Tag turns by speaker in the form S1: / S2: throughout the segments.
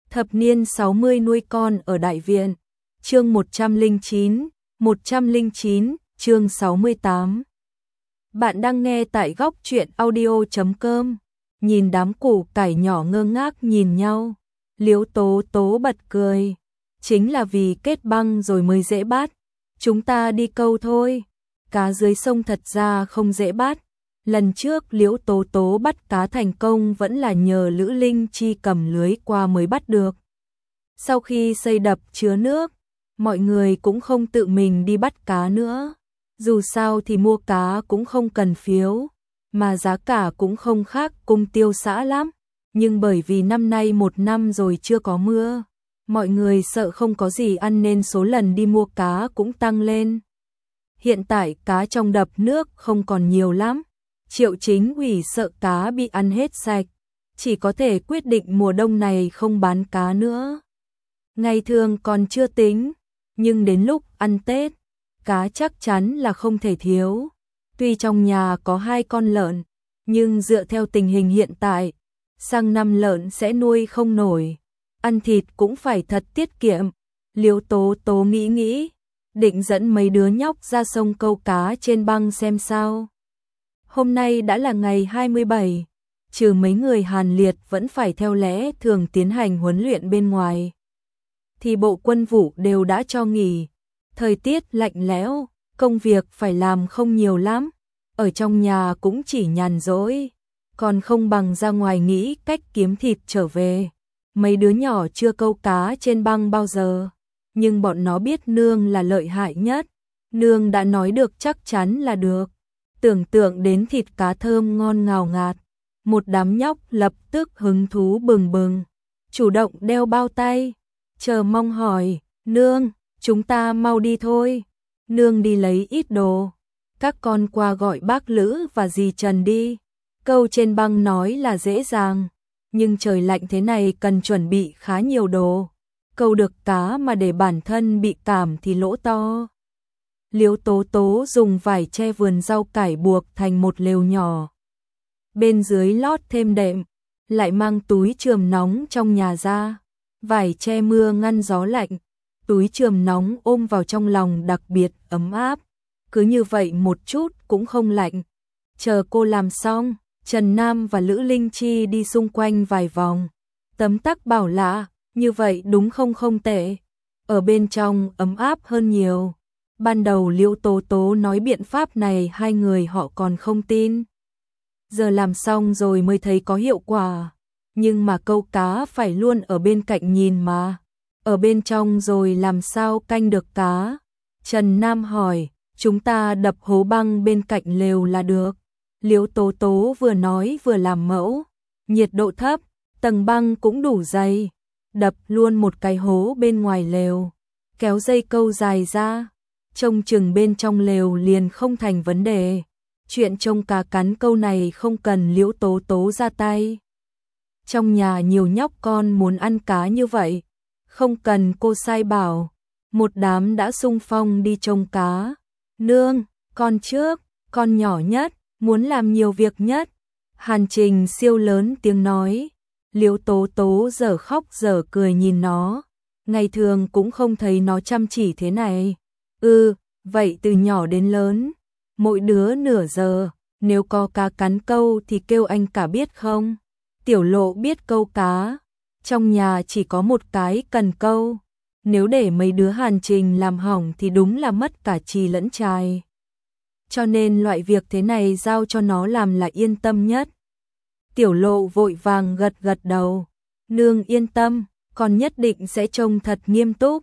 S1: Thập niên 60 nuôi con ở Đại Viện. Chương 109, chương 68. Bạn đang nghe tại góc truyện audio.com. Nhìn đám củ cải nhỏ ngơ ngác nhìn nhau, Liễu Tố Tố bật cười. Chính là vì kết băng rồi mới dễ bắt. Chúng ta đi câu thôi. Cá dưới sông thật ra không dễ bắt. Lần trước Liễu Tố Tố bắt cá thành công vẫn là nhờ Lữ Linh Chi cầm lưới qua mới bắt được. Sau khi xây đập chứa nước, mọi người cũng không tự mình đi bắt cá nữa. Dù sao thì mua cá cũng không cần phiếu, mà giá cả cũng không khác Cung Tiêu xã lắm. Nhưng bởi vì năm nay một năm rồi chưa có mưa, mọi người sợ không có gì ăn nên số lần đi mua cá cũng tăng lên. Hiện tại cá trong đập nước không còn nhiều lắm. Triệu Chính ủy sợ cá bị ăn hết sạch, chỉ có thể quyết định mùa đông này không bán cá nữa. Ngày thường còn chưa tính, nhưng đến lúc ăn Tết, cá chắc chắn là không thể thiếu. Tuy trong nhà có 2 con lợn, nhưng dựa theo tình hình hiện tại, sang năm lợn sẽ nuôi không nổi. Ăn thịt cũng phải thật tiết kiệm. Liễu Tố Tố nghĩ, định dẫn mấy đứa nhóc ra sông câu cá trên băng xem sao. Hôm nay đã là ngày 27, trừ mấy người Hàn Liệt vẫn phải theo lẽ thường tiến hành huấn luyện bên ngoài, thì bộ quân vụ đều đã cho nghỉ. Thời tiết lạnh lẽo, công việc phải làm không nhiều lắm, ở trong nhà cũng chỉ nhàn rỗi, còn không bằng ra ngoài nghĩ cách kiếm thịt trở về. Mấy đứa nhỏ chưa câu cá trên băng bao giờ, nhưng bọn nó biết nương là lợi hại nhất, nương đã nói được chắc chắn là được. Tưởng tượng đến thịt cá thơm ngon ngào ngạt, một đám nhóc lập tức hứng thú bừng bừng, chủ động đeo bao tay, chờ mong hỏi, nương, chúng ta mau đi thôi. Nương đi lấy ít đồ, các con qua gọi bác Lữ và dì Trần đi. Câu trên băng nói là dễ dàng, nhưng trời lạnh thế này cần chuẩn bị khá nhiều đồ. Câu được cá mà để bản thân bị cảm thì lỗ to. Liễu Tố Tố dùng vải che vườn rau cải buộc thành một lều nhỏ. Bên dưới lót thêm đệm, lại mang túi chườm nóng trong nhà ra. Vải che mưa ngăn gió lạnh, túi chườm nóng ôm vào trong lòng đặc biệt ấm áp. Cứ như vậy một chút cũng không lạnh. Chờ cô làm xong, Trần Nam và Lữ Linh Chi đi xung quanh vài vòng. Tấm tắc bảo lạ, như vậy đúng không tệ. Ở bên trong ấm áp hơn nhiều. Ban đầu Liễu Tố Tố nói biện pháp này hai người họ còn không tin. Giờ làm xong rồi mới thấy có hiệu quả. Nhưng mà câu cá phải luôn ở bên cạnh nhìn mà. Ở bên trong rồi làm sao canh được cá? Trần Nam hỏi, chúng ta đập hố băng bên cạnh lều là được. Liễu Tố Tố vừa nói vừa làm mẫu. Nhiệt độ thấp, tầng băng cũng đủ dày. Đập luôn một cái hố bên ngoài lều. Kéo dây câu dài ra. Trông chừng bên trong lều liền không thành vấn đề. Chuyện trông cá cắn câu này không cần Liễu Tố Tố ra tay. Trong nhà nhiều nhóc con muốn ăn cá như vậy, không cần cô sai bảo. Một đám đã xung phong đi trông cá. Nương, con trước, con nhỏ nhất, muốn làm nhiều việc nhất. Hàn Trình siêu lớn tiếng nói. Liễu Tố Tố giờ khóc giờ cười nhìn nó. Ngày thường cũng không thấy nó chăm chỉ thế này. Vậy từ nhỏ đến lớn, mỗi đứa nửa giờ, nếu có cá cắn câu thì kêu anh cả biết không? Tiểu Lộ biết câu cá, trong nhà chỉ có một cái cần câu. Nếu để mấy đứa Hàn Trình làm hỏng thì đúng là mất cả chì lẫn chài. Cho nên loại việc thế này giao cho nó làm là yên tâm nhất. Tiểu Lộ vội vàng gật đầu. Nương yên tâm, con nhất định sẽ trông thật nghiêm túc.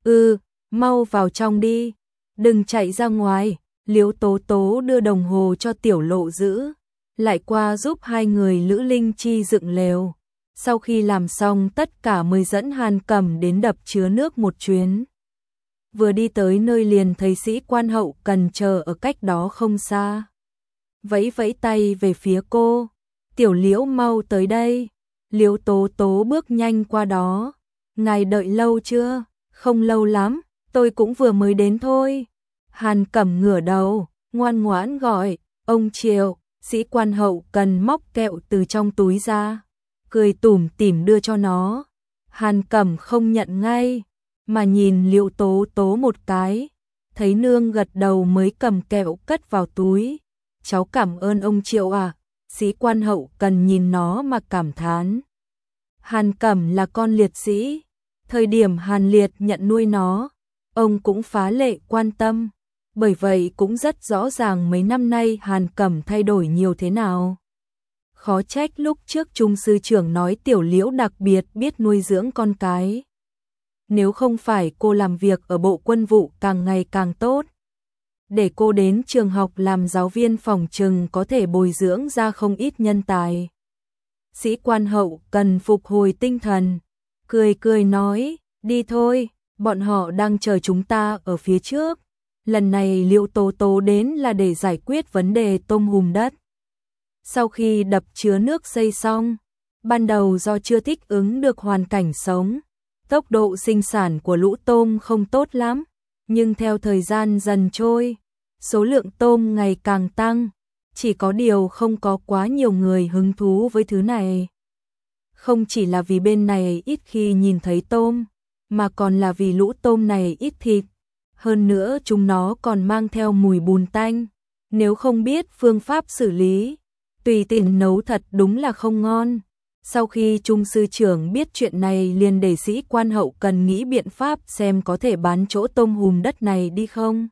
S1: Mau vào trong đi, đừng chạy ra ngoài. Liễu Tố Tố đưa đồng hồ cho Tiểu Lộ giữ, lại qua giúp hai người Lữ Linh Chi dựng lều. Sau khi làm xong tất cả mới dẫn Hàn Cẩm đến đập chứa nước một chuyến. Vừa đi tới nơi liền thấy sĩ quan hậu cần chờ ở cách đó không xa. Vẫy tay về phía cô. Tiểu Liễu mau tới đây. Liễu Tố Tố bước nhanh qua đó. Ngài đợi lâu chưa? Không lâu lắm, tôi cũng vừa mới đến thôi. Hàn Cẩm ngửa đầu, ngoan ngoãn gọi, ông Triệu. Sĩ quan hậu cần móc kẹo từ trong túi ra, cười tủm tỉm đưa cho nó. Hàn Cẩm không nhận ngay, mà nhìn Liễu Tố Tố một cái, thấy nương gật đầu mới cầm kẹo cất vào túi. Cháu cảm ơn ông Triệu à, sĩ quan hậu cần nhìn nó mà cảm thán. Hàn Cẩm là con liệt sĩ, thời điểm Hàn Liệt nhận nuôi nó, ông cũng phá lệ quan tâm, bởi vậy cũng rất rõ ràng mấy năm nay Hàn Cẩm thay đổi nhiều thế nào. Khó trách lúc trước Trung sư trưởng nói Tiểu Liễu đặc biệt biết nuôi dưỡng con cái. Nếu không phải cô làm việc ở Bộ Quân vụ càng ngày càng tốt, để cô đến trường học làm giáo viên phòng trừng có thể bồi dưỡng ra không ít nhân tài. Sĩ quan hậu cần phục hồi tinh thần, cười cười nói, đi thôi, bọn họ đang chờ chúng ta ở phía trước. Lần này Liễu Tố Tố đến là để giải quyết vấn đề tôm hùm đất. Sau khi đập chứa nước xây xong, ban đầu do chưa thích ứng được hoàn cảnh sống, tốc độ sinh sản của lũ tôm không tốt lắm, nhưng theo thời gian dần trôi, số lượng tôm ngày càng tăng, chỉ có điều không có quá nhiều người hứng thú với thứ này. Không chỉ là vì bên này ít khi nhìn thấy tôm, mà còn là vì lũ tôm này ít thịt, hơn nữa chúng nó còn mang theo mùi bùn tanh, nếu không biết phương pháp xử lý, tùy tiện nấu thật đúng là không ngon. Sau khi Trung sư trưởng biết chuyện này liền để sĩ quan hậu cần nghĩ biện pháp xem có thể bán chỗ tôm hùm đất này đi không.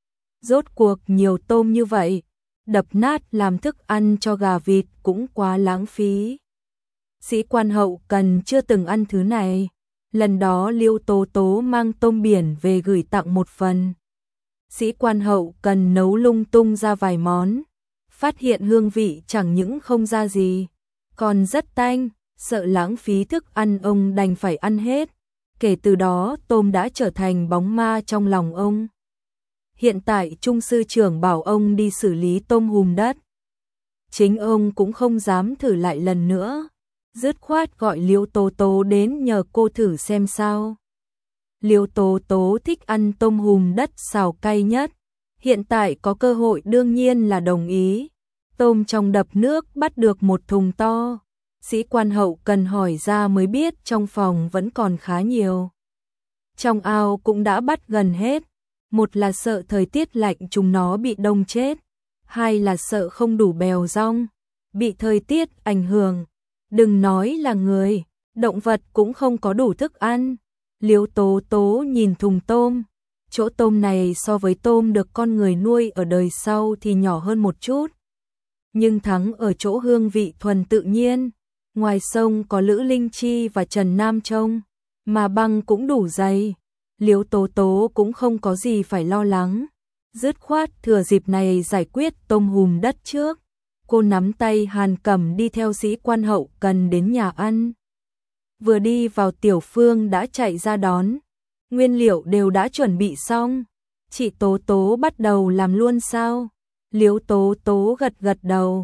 S1: Rốt cuộc nhiều tôm như vậy, đập nát làm thức ăn cho gà vịt cũng quá lãng phí. Sĩ quan hậu cần chưa từng ăn thứ này, lần đó Liễu Tố Tố mang tôm biển về gửi tặng một phần. Sĩ quan hậu cần nấu lung tung ra vài món, phát hiện hương vị chẳng những không ra gì, còn rất tanh, sợ lãng phí thức ăn ông đành phải ăn hết. Kể từ đó tôm đã trở thành bóng ma trong lòng ông. Hiện tại Trung sư trưởng bảo ông đi xử lý tôm hùm đất, chính ông cũng không dám thử lại lần nữa, dứt khoát gọi Liễu Tố Tố đến nhờ cô thử xem sao. Liễu Tố Tố thích ăn tôm hùm đất xào cay nhất, hiện tại có cơ hội đương nhiên là đồng ý. Tôm trong đập nước bắt được một thùng to, sĩ quan hậu cần hỏi ra mới biết trong phòng vẫn còn khá nhiều. Trong ao cũng đã bắt gần hết, một là sợ thời tiết lạnh chúng nó bị đông chết, hai là sợ không đủ bèo rong, bị thời tiết ảnh hưởng. Đừng nói là người, động vật cũng không có đủ thức ăn. Liễu Tố Tố nhìn thùng tôm, chỗ tôm này so với tôm được con người nuôi ở đời sau thì nhỏ hơn một chút, nhưng thắng ở chỗ hương vị thuần tự nhiên. Ngoài sông có Lữ Linh Chi và Trần Nam trông, mà băng cũng đủ dày, Liễu Tố Tố cũng không có gì phải lo lắng. Dứt khoát thừa dịp này giải quyết tôm hùm đất trước. Cô nắm tay Hàn Cẩm đi theo sĩ quan hậu cần đến nhà ăn. Vừa đi vào Tiểu Phương đã chạy ra đón, nguyên liệu đều đã chuẩn bị xong. Chị Tố Tố bắt đầu làm luôn sao? Liễu Tố Tố gật gật đầu.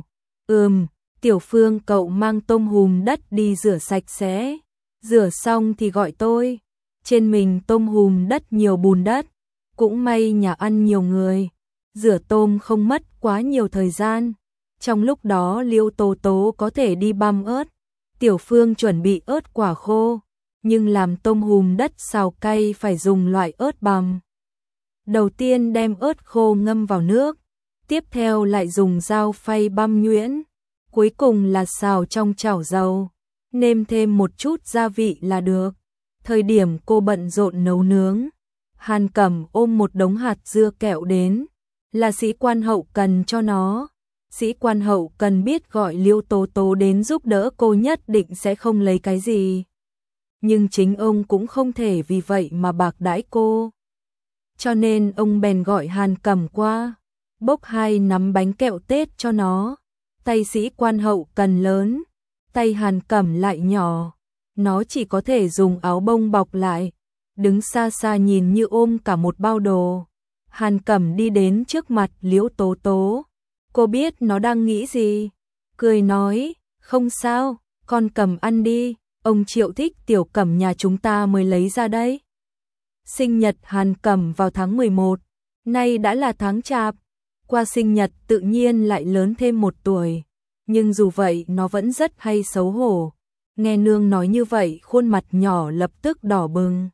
S1: Tiểu Phương cậu mang tôm hùm đất đi rửa sạch sẽ. Rửa xong thì gọi tôi. Trên mình tôm hùm đất nhiều bùn đất, cũng may nhà ăn nhiều người, rửa tôm không mất quá nhiều thời gian. Trong lúc đó Liễu Tố Tố có thể đi băm ớt. Tiểu Phương chuẩn bị ớt quả khô, nhưng làm tôm hùm đất xào cay phải dùng loại ớt bằm. Đầu tiên đem ớt khô ngâm vào nước, tiếp theo lại dùng dao phay băm nhuyễn, cuối cùng là xào trong chảo dầu, nêm thêm một chút gia vị là được. Thời điểm cô bận rộn nấu nướng, Hàn Cẩm ôm một đống hạt dưa kẹo đến, là sĩ quan hậu cần cho nó. Sĩ quan hậu cần biết gọi Liễu Tố Tố đến giúp đỡ cô nhất định sẽ không lấy cái gì. Nhưng chính ông cũng không thể vì vậy mà bạc đãi cô. Cho nên ông bèn gọi Hàn Cẩm qua, bốc 2 nắm bánh kẹo Tết cho nó. Tay sĩ quan hậu cần lớn, tay Hàn Cẩm lại nhỏ, nó chỉ có thể dùng áo bông bọc lại, đứng xa xa nhìn như ôm cả một bao đồ. Hàn Cẩm đi đến trước mặt Liễu Tố Tố. Cô biết nó đang nghĩ gì, cười nói, không sao, con cầm ăn đi, ông Triệu thích Tiểu Cẩm nhà chúng ta mới lấy ra đấy. Sinh nhật Hàn Cẩm vào tháng 11, nay đã là tháng Chạp, qua sinh nhật tự nhiên lại lớn thêm 1 tuổi, nhưng dù vậy nó vẫn rất hay xấu hổ. Nghe nương nói như vậy, khuôn mặt nhỏ lập tức đỏ bừng.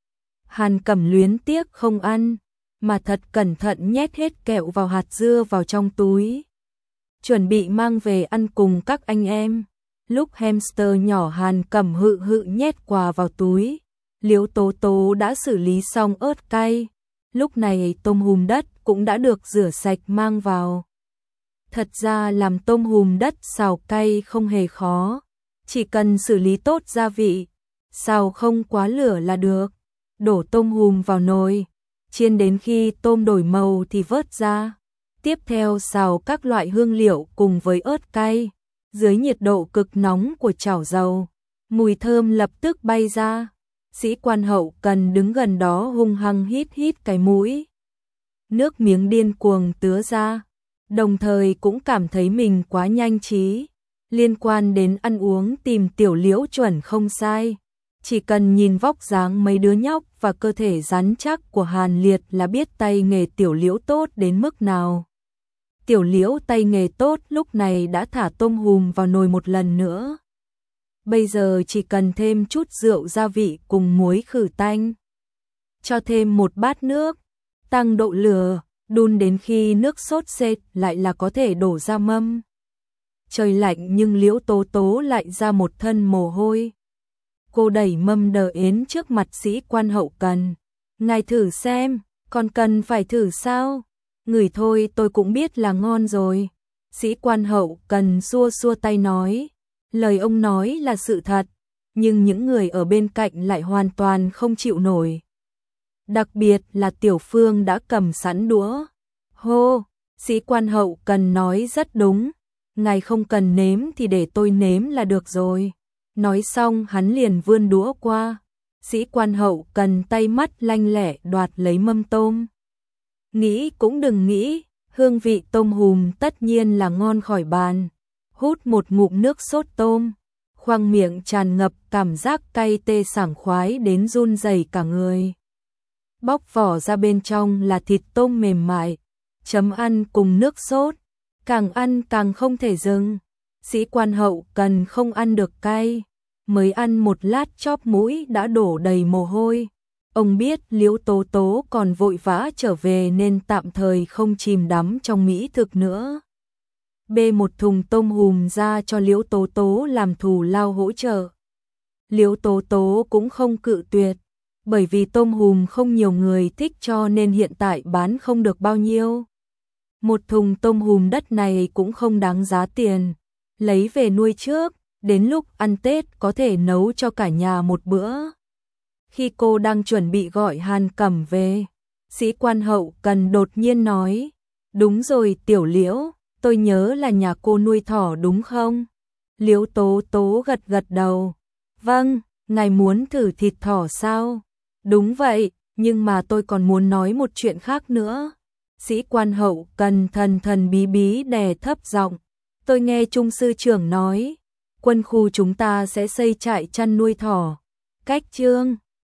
S1: Hàn Cẩm luyến tiếc không ăn, mà thật cẩn thận nhét hết kẹo vào hạt dưa vào trong túi, chuẩn bị mang về ăn cùng các anh em. Lúc hamster nhỏ Hàn Cẩm hự hự nhét quà vào túi, Liễu Tố Tố đã xử lý xong ớt cay. Lúc này tôm hùm đất cũng đã được rửa sạch mang vào. Thật ra làm tôm hùm đất xào cay không hề khó, chỉ cần xử lý tốt gia vị, xào không quá lửa là được. Đổ tôm hùm vào nồi, chiên đến khi tôm đổi màu thì vớt ra. Tiếp theo xào các loại hương liệu cùng với ớt cay, dưới nhiệt độ cực nóng của chảo dầu, mùi thơm lập tức bay ra. Sĩ quan hậu cần đứng gần đó hung hăng hít hít cái mũi. Nước miếng điên cuồng tứa ra, đồng thời cũng cảm thấy mình quá nhanh trí. Liên quan đến ăn uống tìm Tiểu Liễu chuẩn không sai. Chỉ cần nhìn vóc dáng mấy đứa nhóc và cơ thể rắn chắc của Hàn Liệt là biết tay nghề Tiểu Liễu tốt đến mức nào. Tiểu Liễu tay nghề tốt lúc này đã thả tôm hùm vào nồi một lần nữa. Bây giờ chỉ cần thêm chút rượu gia vị cùng muối khử tanh. Cho thêm một bát nước, tăng độ lửa, đun đến khi nước sốt sệt lại là có thể đổ ra mâm. Trời lạnh nhưng Liễu Tố Tố lại ra một thân mồ hôi. Cô đẩy mâm đờ ến trước mặt sĩ quan hậu cần. Ngài thử xem, còn cần phải thử sao? Ngửi thôi tôi cũng biết là ngon rồi. Sĩ quan hậu cần xua xua tay nói. Lời ông nói là sự thật, nhưng những người ở bên cạnh lại hoàn toàn không chịu nổi. Đặc biệt là Tiểu Phương đã cầm sẵn đũa. Hô, sĩ quan hậu cần nói rất đúng. Ngài không cần nếm thì để tôi nếm là được rồi. Nói xong hắn liền vươn đũa qua. Sĩ quan hậu cần tay mắt lanh lẹ đoạt lấy mâm tôm. Nghĩ cũng đừng nghĩ, hương vị tôm hùm tất nhiên là ngon khỏi bàn. Hút một ngụm nước sốt tôm, khoang miệng tràn ngập cảm giác cay tê sảng khoái đến run rẩy cả người. Bóc vỏ ra bên trong là thịt tôm mềm mại, chấm ăn cùng nước sốt, càng ăn càng không thể dừng. Sĩ quan hậu cần không ăn được cay, mới ăn một lát chóp mũi đã đổ đầy mồ hôi. Ông biết Liễu Tố Tố còn vội vã trở về nên tạm thời không chìm đắm trong mỹ thực nữa. Bê một thùng tôm hùm ra cho Liễu Tố Tố làm thù lao hỗ trợ. Liễu Tố Tố cũng không cự tuyệt, bởi vì tôm hùm không nhiều người thích cho nên hiện tại bán không được bao nhiêu. Một thùng tôm hùm đất này cũng không đáng giá tiền, lấy về nuôi trước, đến lúc ăn Tết có thể nấu cho cả nhà một bữa. Khi cô đang chuẩn bị gọi Hàn Cẩm về, sĩ quan hậu cần đột nhiên nói, đúng rồi Tiểu Liễu, tôi nhớ là nhà cô nuôi thỏ đúng không? Liễu Tố Tố gật gật đầu, vâng, ngài muốn thử thịt thỏ sao? Đúng vậy, nhưng mà tôi còn muốn nói một chuyện khác nữa. Sĩ quan hậu cần thần thần bí bí đè thấp giọng, tôi nghe Trung sư trưởng nói, quân khu chúng ta sẽ xây trại chăn nuôi thỏ. Cách Chương